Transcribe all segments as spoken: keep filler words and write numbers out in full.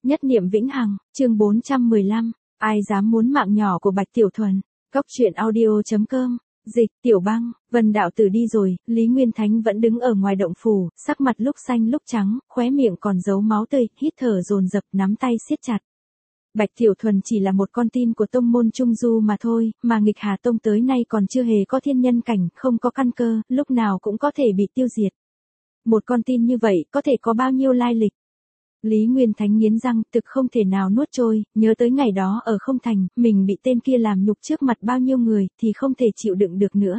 Nhất niệm vĩnh hằng, chương bốn trăm mười lăm, ai dám muốn mạng nhỏ của Bạch Tiểu Thuần. Cốc truyện audio chấm com, dịch, Tiểu Băng, Vân đạo tử đi rồi, Lý Nguyên Thánh vẫn đứng ở ngoài động phủ, sắc mặt lúc xanh lúc trắng, khóe miệng còn giấu máu tươi, hít thở dồn dập, nắm tay siết chặt. Bạch Tiểu Thuần chỉ là một con tin của tông môn Trung Du mà thôi, mà nghịch Hà Tông tới nay còn chưa hề có thiên nhân cảnh, không có căn cơ, lúc nào cũng có thể bị tiêu diệt. Một con tin như vậy, có thể có bao nhiêu lai lịch? Lý Nguyên Thánh nghiến răng, thực không thể nào nuốt trôi, nhớ tới ngày đó ở không thành, mình bị tên kia làm nhục trước mặt bao nhiêu người, thì không thể chịu đựng được nữa.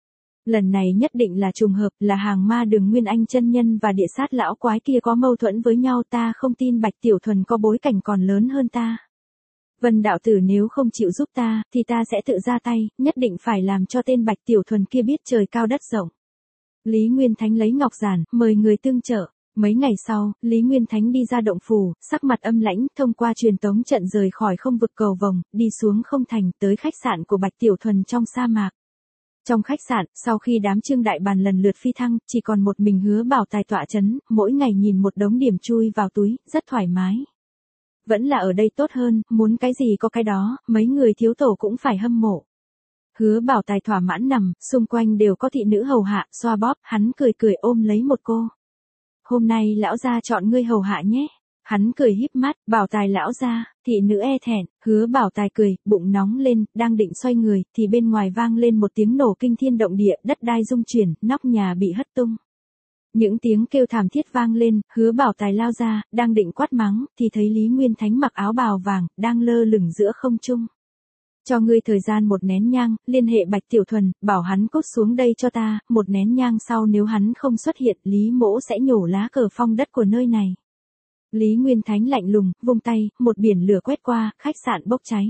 Lần này nhất định là trùng hợp, là Hàng Ma Đường Nguyên Anh chân nhân và địa sát lão quái kia có mâu thuẫn với nhau, ta không tin Bạch Tiểu Thuần có bối cảnh còn lớn hơn ta. Vân đạo tử nếu không chịu giúp ta, thì ta sẽ tự ra tay, nhất định phải làm cho tên Bạch Tiểu Thuần kia biết trời cao đất rộng. Lý Nguyên Thánh lấy ngọc giản, mời người tương trợ. Mấy ngày sau, Lý Nguyên Thánh đi ra động phủ, sắc mặt âm lãnh, thông qua truyền tống trận rời khỏi không vực cầu vồng, đi xuống không thành, tới khách sạn của Bạch Tiểu Thuần trong sa mạc. Trong khách sạn, sau khi đám Trương Đại Bàn lần lượt phi thăng, chỉ còn một mình Hứa Bảo Tài tọa chấn, mỗi ngày nhìn một đống điểm chui vào túi, rất thoải mái. Vẫn là ở đây tốt hơn, muốn cái gì có cái đó, mấy người thiếu tổ cũng phải hâm mộ. Hứa Bảo Tài thỏa mãn nằm, xung quanh đều có thị nữ hầu hạ, xoa bóp, hắn cười cười ôm lấy một cô. Hôm nay lão gia chọn ngươi hầu hạ nhé. Hắn cười híp mắt, Bảo Tài lão gia, thị nữ e thẹn, Hứa Bảo Tài cười, bụng nóng lên, đang định xoay người, thì bên ngoài vang lên một tiếng nổ kinh thiên động địa, đất đai rung chuyển, nóc nhà bị hất tung. Những tiếng kêu thảm thiết vang lên, Hứa Bảo Tài lao ra, đang định quát mắng, thì thấy Lý Nguyên Thánh mặc áo bào vàng, đang lơ lửng giữa không trung. Cho ngươi thời gian một nén nhang, liên hệ Bạch Tiểu Thuần, bảo hắn cốt xuống đây cho ta, một nén nhang sau nếu hắn không xuất hiện, Lý mỗ sẽ nhổ lá cờ phong đất của nơi này. Lý Nguyên Thánh lạnh lùng, vung tay, một biển lửa quét qua, khách sạn bốc cháy.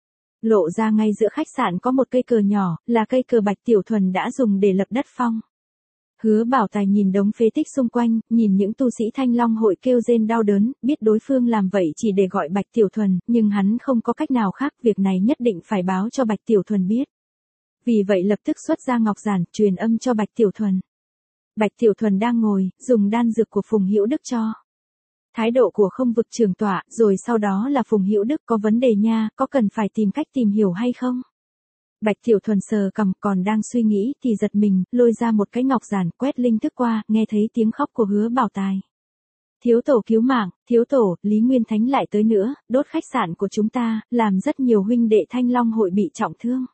Lộ ra ngay giữa khách sạn có một cây cờ nhỏ, là cây cờ Bạch Tiểu Thuần đã dùng để lập đất phong. Hứa Bảo Tài nhìn đống phế tích xung quanh, nhìn những tu sĩ Thanh Long hội kêu rên đau đớn, biết đối phương làm vậy chỉ để gọi Bạch Tiểu Thuần, nhưng hắn không có cách nào khác, việc này nhất định phải báo cho Bạch Tiểu Thuần biết. Vì vậy lập tức xuất ra ngọc giản, truyền âm cho Bạch Tiểu Thuần. Bạch Tiểu Thuần đang ngồi, dùng đan dược của Phùng Hữu Đức cho. Thái độ của không vực trường tọa, rồi sau đó là Phùng Hữu Đức có vấn đề nha, có cần phải tìm cách tìm hiểu hay không? Bạch Tiểu Thuần sờ cằm, còn đang suy nghĩ, thì giật mình, lôi ra một cái ngọc giản, quét linh thức qua, nghe thấy tiếng khóc của Hứa Bảo Tài. Thiếu tổ cứu mạng, thiếu tổ, Lý Nguyên Thánh lại tới nữa, đốt khách sạn của chúng ta, làm rất nhiều huynh đệ Thanh Long hội bị trọng thương.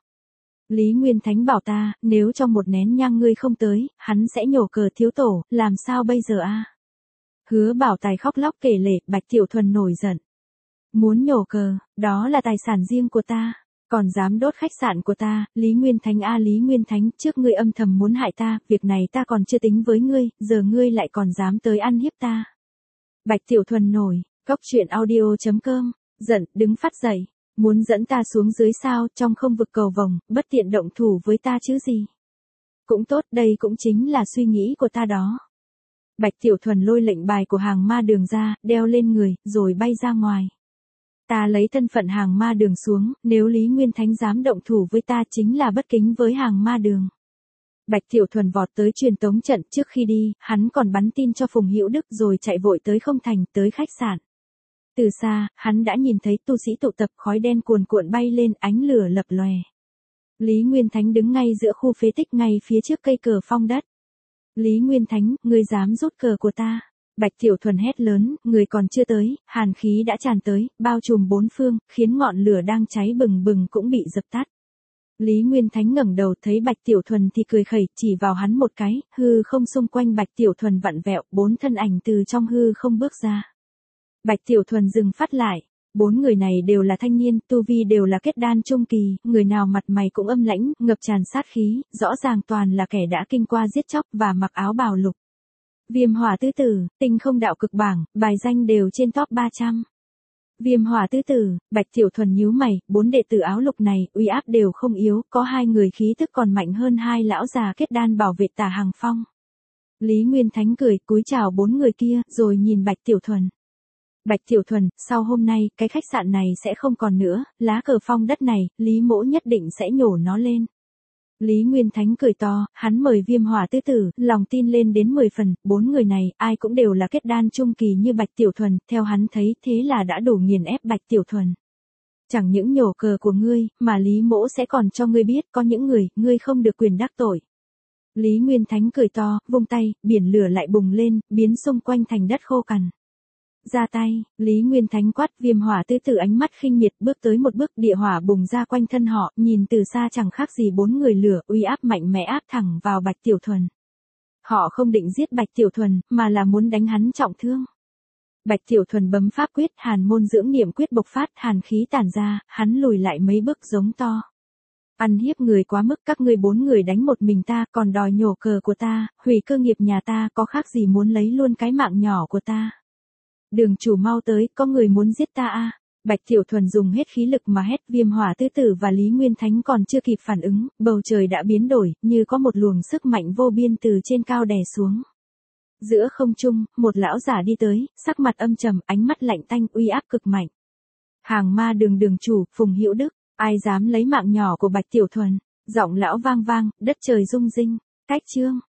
Lý Nguyên Thánh bảo ta, nếu trong một nén nhang ngươi không tới, hắn sẽ nhổ cờ thiếu tổ, làm sao bây giờ a? Hứa Bảo Tài khóc lóc kể lể, Bạch Tiểu Thuần nổi giận. Muốn nhổ cờ, đó là tài sản riêng của ta. Còn dám đốt khách sạn của ta, Lý Nguyên Thánh a Lý Nguyên Thánh, trước ngươi âm thầm muốn hại ta, việc này ta còn chưa tính với ngươi, giờ ngươi lại còn dám tới ăn hiếp ta. Bạch Tiểu Thuần nổi, cốc truyện audio chấm com, giận, đứng phát dậy, muốn dẫn ta xuống dưới sao, trong không vực cầu vồng, bất tiện động thủ với ta chứ gì. Cũng tốt, đây cũng chính là suy nghĩ của ta đó. Bạch Tiểu Thuần lôi lệnh bài của Hàng Ma Đường ra, đeo lên người, rồi bay ra ngoài. Ta lấy thân phận Hàng Ma Đường xuống, nếu Lý Nguyên Thánh dám động thủ với ta chính là bất kính với Hàng Ma Đường. Bạch Tiểu Thuần vọt tới truyền tống trận, trước khi đi, hắn còn bắn tin cho Phùng Hữu Đức rồi chạy vội tới không thành, tới khách sạn. Từ xa, hắn đã nhìn thấy tu sĩ tụ tập, khói đen cuồn cuộn bay lên, ánh lửa lập lòe. Lý Nguyên Thánh đứng ngay giữa khu phế tích ngay phía trước cây cờ phong đất. Lý Nguyên Thánh, ngươi dám rút cờ của ta? Bạch Tiểu Thuần hét lớn, người còn chưa tới, hàn khí đã tràn tới, bao trùm bốn phương, khiến ngọn lửa đang cháy bừng bừng cũng bị dập tắt. Lý Nguyên Thánh ngẩng đầu thấy Bạch Tiểu Thuần thì cười khẩy, chỉ vào hắn một cái, hư không xung quanh Bạch Tiểu Thuần vặn vẹo, bốn thân ảnh từ trong hư không bước ra. Bạch Tiểu Thuần dừng phát lại, bốn người này đều là thanh niên, tu vi đều là kết đan trung kỳ, người nào mặt mày cũng âm lãnh, ngập tràn sát khí, rõ ràng toàn là kẻ đã kinh qua giết chóc và mặc áo bào lục. Viêm hỏa tứ tử, tinh không đạo cực bảng, bài danh đều trên top ba trăm. Viêm hỏa tứ tử, Bạch Tiểu Thuần nhíu mày, bốn đệ tử áo lục này, uy áp đều không yếu, có hai người khí tức còn mạnh hơn hai lão già kết đan bảo vệ Tả Hằng Phong. Lý Nguyên Thánh cười, cúi chào bốn người kia, rồi nhìn Bạch Tiểu Thuần. Bạch Tiểu Thuần, sau hôm nay, cái khách sạn này sẽ không còn nữa, lá cờ phong đất này, Lý mỗ nhất định sẽ nhổ nó lên. Lý Nguyên Thánh cười to, hắn mời Viêm Hỏa tứ tử, lòng tin lên đến mười phần, bốn người này, ai cũng đều là kết đan trung kỳ như Bạch Tiểu Thuần, theo hắn thấy thế là đã đủ nghiền ép Bạch Tiểu Thuần. Chẳng những nhổ cờ của ngươi, mà Lý Mỗ sẽ còn cho ngươi biết có những người, ngươi không được quyền đắc tội. Lý Nguyên Thánh cười to, vung tay, biển lửa lại bùng lên, biến xung quanh thành đất khô cằn. Ra tay, Lý Nguyên Thánh quát, Viêm Hỏa tứ tử ánh mắt khinh miệt bước tới một bước, địa hỏa bùng ra quanh thân họ, nhìn từ xa chẳng khác gì bốn người lửa, uy áp mạnh mẽ áp thẳng vào Bạch Tiểu Thuần. Họ không định giết Bạch Tiểu Thuần, mà là muốn đánh hắn trọng thương. Bạch Tiểu Thuần bấm pháp quyết, hàn môn dưỡng niệm quyết bộc phát, hàn khí tản ra, hắn lùi lại mấy bước giống to. Ăn hiếp người quá mức, các ngươi bốn người đánh một mình ta, còn đòi nhổ cờ của ta, hủy cơ nghiệp nhà ta, có khác gì muốn lấy luôn cái mạng nhỏ của ta. Đường chủ mau tới, có người muốn giết ta à. Bạch Tiểu Thuần dùng hết khí lực mà hét, Viêm Hỏa tứ tử và Lý Nguyên Thánh còn chưa kịp phản ứng, bầu trời đã biến đổi, như có một luồng sức mạnh vô biên từ trên cao đè xuống. Giữa không trung, một lão giả đi tới, sắc mặt âm trầm, ánh mắt lạnh tanh, uy áp cực mạnh. Hàng ma đường đường chủ, Phùng Hữu Đức, ai dám lấy mạng nhỏ của Bạch Tiểu Thuần? Giọng lão vang vang, đất trời rung rinh. Cách chương